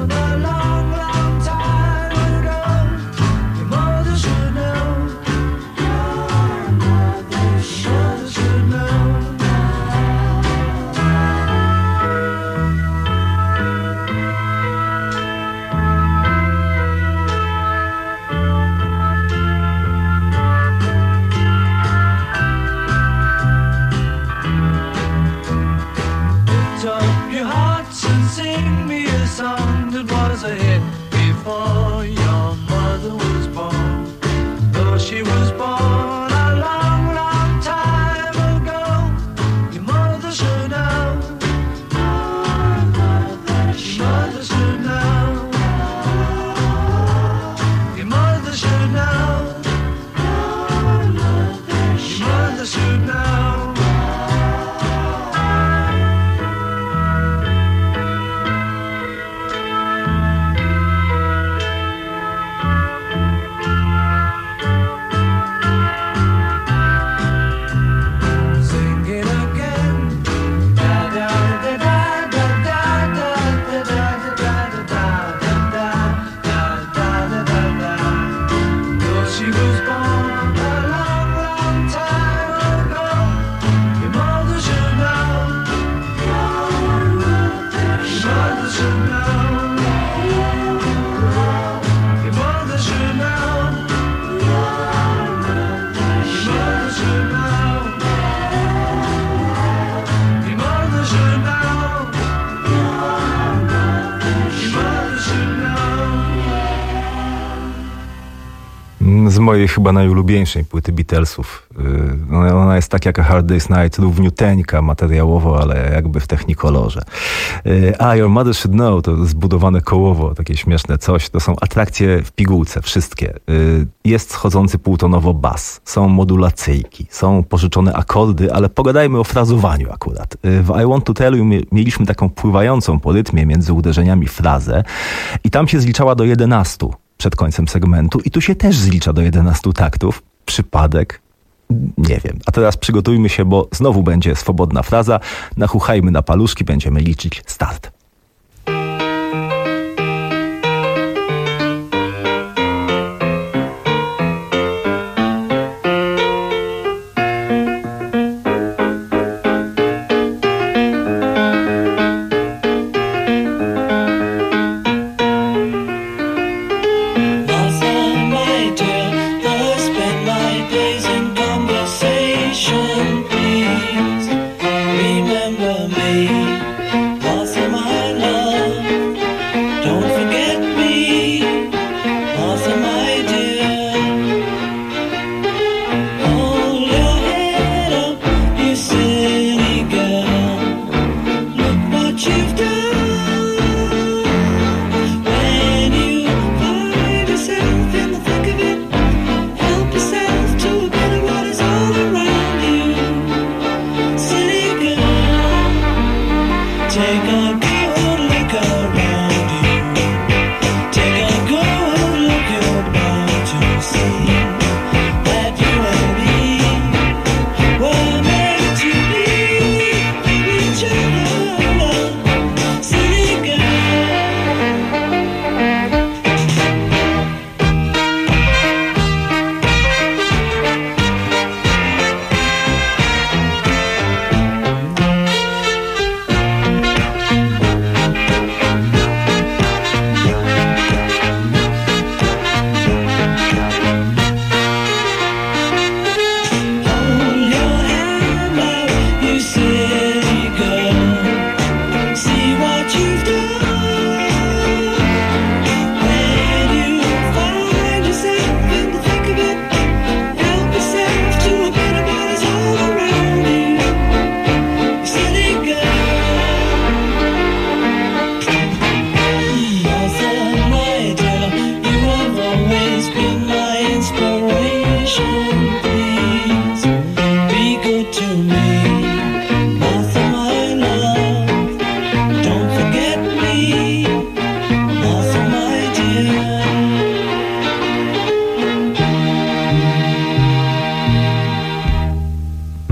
[SPEAKER 19] Z mojej chyba najulubieńszej płyty Beatlesów. Ona jest tak jak A Hard Day's Night, równiuteńka materiałowo, ale jakby w technikolorze. A Your Mother Should Know to zbudowane kołowo, takie śmieszne coś. To są atrakcje w pigułce, wszystkie. Jest schodzący półtonowo bas, są modulacyjki, są pożyczone akordy, ale pogadajmy o frazowaniu akurat. W I Want to Tell You mieliśmy taką pływającą po rytmie między uderzeniami frazę i tam się zliczała do jedenastu. Przed końcem segmentu i tu się też zlicza do jedenastu taktów. Przypadek? Nie wiem. A teraz przygotujmy się, bo znowu będzie swobodna fraza. Nachuchajmy na paluszki, będziemy liczyć start.
[SPEAKER 20] Remember me, what's in my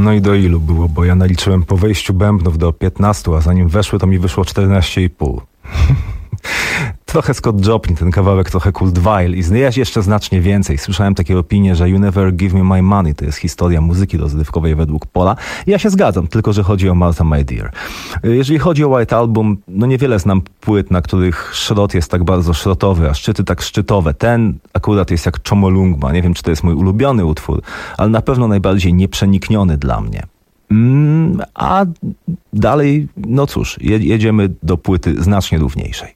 [SPEAKER 19] No i do ilu było? Bo ja naliczyłem po wejściu bębnów do piętnastu, a zanim weszły, to mi wyszło czternaście i pół. Trochę Scott Joplin, ten kawałek, trochę Kurt Weill i jest jeszcze znacznie więcej. Słyszałem takie opinie, że You Never Give Me My Money to jest historia muzyki rozrywkowej według Paula. I ja się zgadzam, tylko że chodzi o Martha My Dear. Jeżeli chodzi o White Album, no niewiele znam płyt, na których szrot jest tak bardzo szrotowy, a szczyty tak szczytowe. Ten akurat jest jak Chomolungma. Nie wiem, czy to jest mój ulubiony utwór, ale na pewno najbardziej nieprzenikniony dla mnie. Mm, a dalej, no cóż, jedziemy do płyty znacznie równiejszej.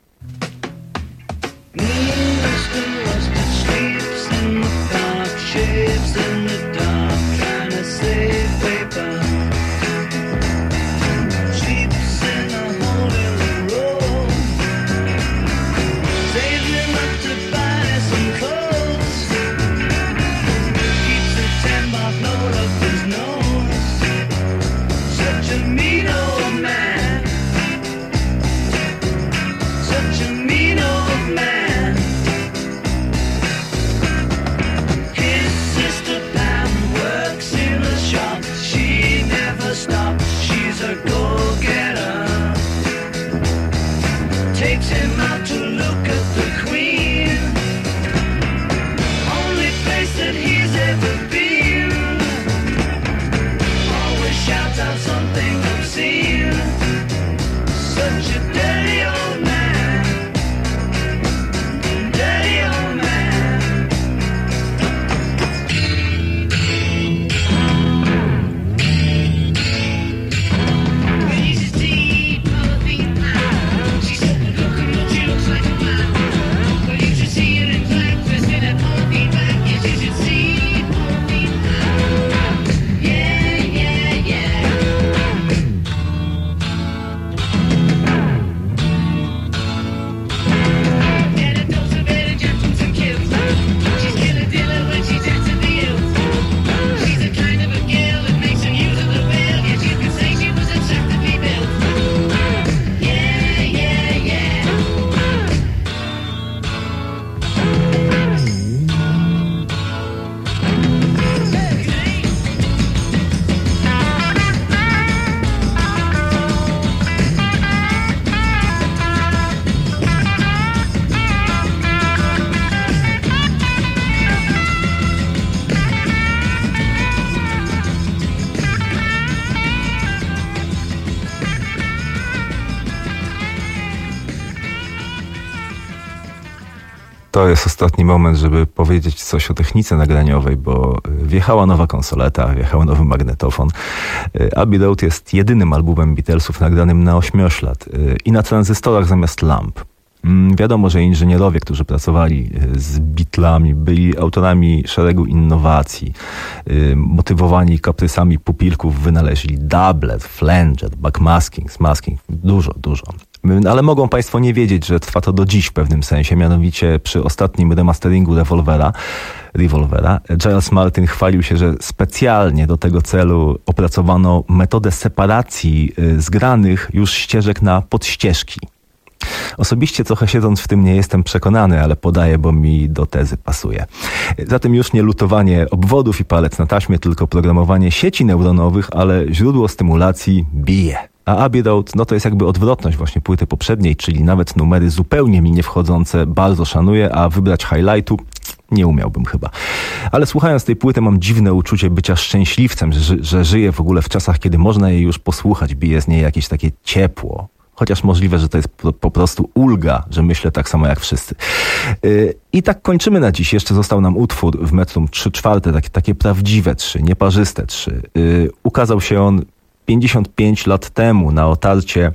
[SPEAKER 19] To jest ostatni moment, żeby powiedzieć coś o technice nagraniowej, bo wjechała nowa konsoleta, wjechał nowy magnetofon. Abbey Road jest jedynym albumem Beatlesów nagranym na ośmioślad i na tranzystorach zamiast lamp. Wiadomo, że inżynierowie, którzy pracowali z Beatlami, byli autorami szeregu innowacji. Motywowani kaprysami pupilków wynaleźli doublet, flanger, backmasking, masking. Dużo, dużo. Ale mogą Państwo nie wiedzieć, że trwa to do dziś w pewnym sensie. Mianowicie przy ostatnim remasteringu Revolvera, Revolvera Giles Martin chwalił się, że specjalnie do tego celu opracowano metodę separacji zgranych już ścieżek na podścieżki. Osobiście trochę siedząc w tym nie jestem przekonany, ale podaję, bo mi do tezy pasuje. Zatem już nie lutowanie obwodów i palec na taśmie, tylko programowanie sieci neuronowych, ale źródło stymulacji bije. A Abbey Road, no to jest jakby odwrotność właśnie płyty poprzedniej, czyli nawet numery zupełnie mi nie wchodzące bardzo szanuję, a wybrać highlightu nie umiałbym chyba. Ale słuchając tej płyty mam dziwne uczucie bycia szczęśliwcem, że, że żyję w ogóle w czasach, kiedy można jej już posłuchać, bije z niej jakieś takie ciepło. Chociaż możliwe, że to jest po, po prostu ulga, że myślę tak samo jak wszyscy. Yy, I tak kończymy na dziś. Jeszcze został nam utwór w metrum trzy czwarte, takie, takie prawdziwe trzy, nieparzyste trzy. Yy, ukazał się on pięćdziesiąt pięć lat temu na otarcie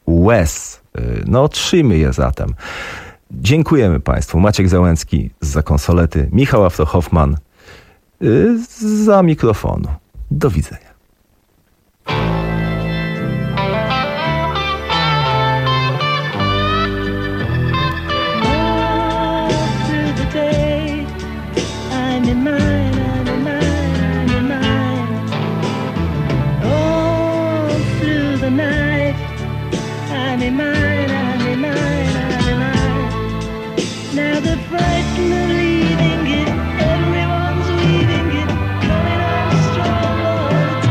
[SPEAKER 19] łez. Yy, no otrzyjmy je zatem. Dziękujemy Państwu. Maciek Załęcki zza konsolety, Michał Afro-Hoffman yy, za mikrofonu. Do widzenia.
[SPEAKER 18] Leaving it, everyone's leaving it, coming on strong, Lord.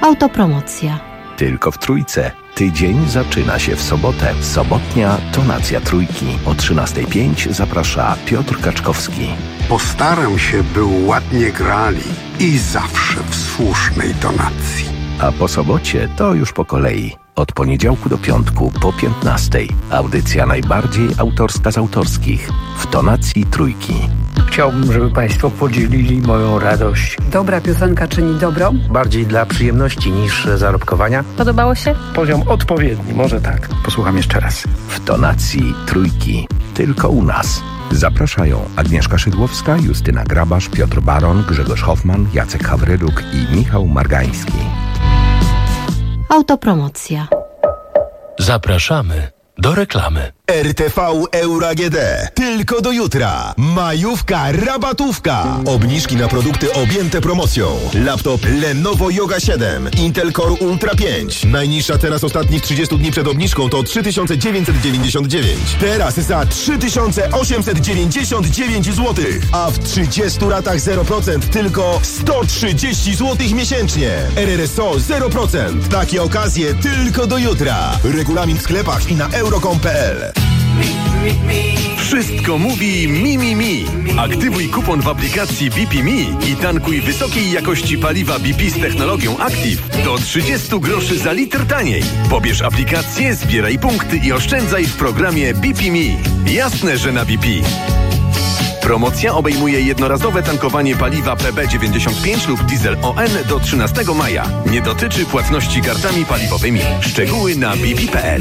[SPEAKER 11] Autopromocja.
[SPEAKER 2] Tylko w Trójce. Tydzień zaczyna się w sobotę. Sobotnia tonacja Trójki. O trzynasta pięć zaprasza Piotr Kaczkowski.
[SPEAKER 21] Postaram się, by ładnie grali i zawsze w słusznej tonacji.
[SPEAKER 2] A po sobocie to już po kolei. Od poniedziałku do piątku po piętnastej. Audycja najbardziej autorska z autorskich. W tonacji Trójki.
[SPEAKER 22] Chciałbym, żeby Państwo podzielili moją radość.
[SPEAKER 23] Dobra piosenka czyni dobro?
[SPEAKER 22] Bardziej dla przyjemności niż zarobkowania.
[SPEAKER 23] Podobało się?
[SPEAKER 22] Poziom odpowiedni, może tak. Posłucham jeszcze raz.
[SPEAKER 2] W tonacji Trójki. Tylko u nas. Zapraszają Agnieszka Szydłowska, Justyna Grabasz, Piotr Baron, Grzegorz Hoffman, Jacek Hawryluk i Michał Margański.
[SPEAKER 11] Autopromocja.
[SPEAKER 24] Zapraszamy do reklamy.
[SPEAKER 12] R T V Euro A G D. Tylko do jutra. Majówka, rabatówka. Obniżki na produkty objęte promocją. Laptop Lenovo Yoga siedem, Intel Core Ultra pięć. Najniższa cena z ostatnich trzydziestu dni przed obniżką to trzy tysiące dziewięćset dziewięćdziesiąt dziewięć. Teraz za trzy tysiące osiemset dziewięćdziesiąt dziewięć złotych. A w trzydziestu ratach zero procent tylko sto trzydzieści złotych miesięcznie. R R S O zero procent. Takie okazje tylko do jutra. Regulamin w sklepach i na euro kropka com kropka p l.
[SPEAKER 1] Wszystko mówi Mi Mi Mi. Aktywuj kupon w aplikacji B P Mi i tankuj wysokiej jakości paliwa B P z technologią Active do trzydzieści groszy za litr taniej. Pobierz aplikację, zbieraj punkty i oszczędzaj w programie B P Mi. Jasne, że na B P. Promocja obejmuje jednorazowe tankowanie paliwa P B dziewięćdziesiąt pięć lub diesel O N do trzynastego maja. Nie dotyczy płatności kartami paliwowymi. Szczegóły na b p kropka p l.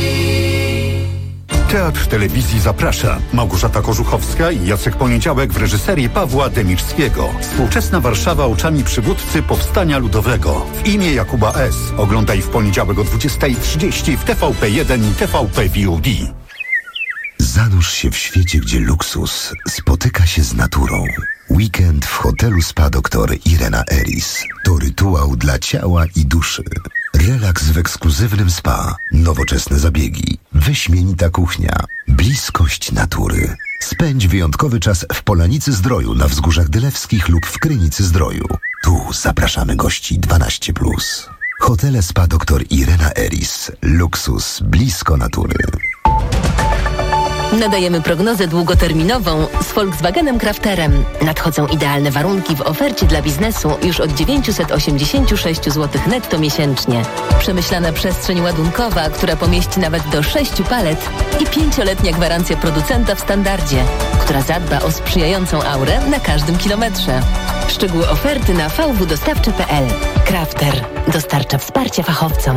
[SPEAKER 25] Teatr Telewizji zaprasza. Małgorzata Kożuchowska i Jacek Poniedziałek w reżyserii Pawła Demiczskiego. Współczesna Warszawa oczami przywódcy Powstania Ludowego. W imię Jakuba S. Oglądaj w poniedziałek o dwudziesta trzydzieści w T V P jeden i T V P V O D.
[SPEAKER 26] Zanurz się w świecie, gdzie luksus spotyka się z naturą. Weekend w hotelu Spa doktor Irena Eris to rytuał dla ciała i duszy. Relaks w ekskluzywnym spa, nowoczesne zabiegi, wyśmienita kuchnia, bliskość natury. Spędź wyjątkowy czas w Polanicy Zdroju na Wzgórzach Dylewskich lub w Krynicy Zdroju. Tu zapraszamy gości dwanaście plus. Hotele Spa doktor Irena Eris. Luksus blisko natury.
[SPEAKER 14] Nadajemy prognozę długoterminową z Volkswagenem Crafterem. Nadchodzą idealne warunki w ofercie dla biznesu już od dziewięćset osiemdziesiąt sześć złotych netto miesięcznie. Przemyślana przestrzeń ładunkowa, która pomieści nawet do sześciu palet i pięcioletnia gwarancja producenta w standardzie, która zadba o sprzyjającą aurę na każdym kilometrze. Szczegóły oferty na v w dostawczy kropka p l. Crafter dostarcza wsparcia fachowcom.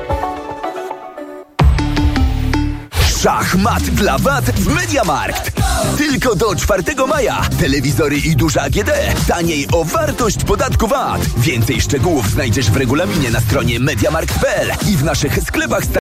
[SPEAKER 1] Szachmat dla V A T w MediaMarkt. Tylko do czwartego maja. Telewizory i duże A G D. Taniej o wartość podatku V A T. Więcej szczegółów znajdziesz w regulaminie na stronie mediamarkt kropka p l i w naszych sklepach.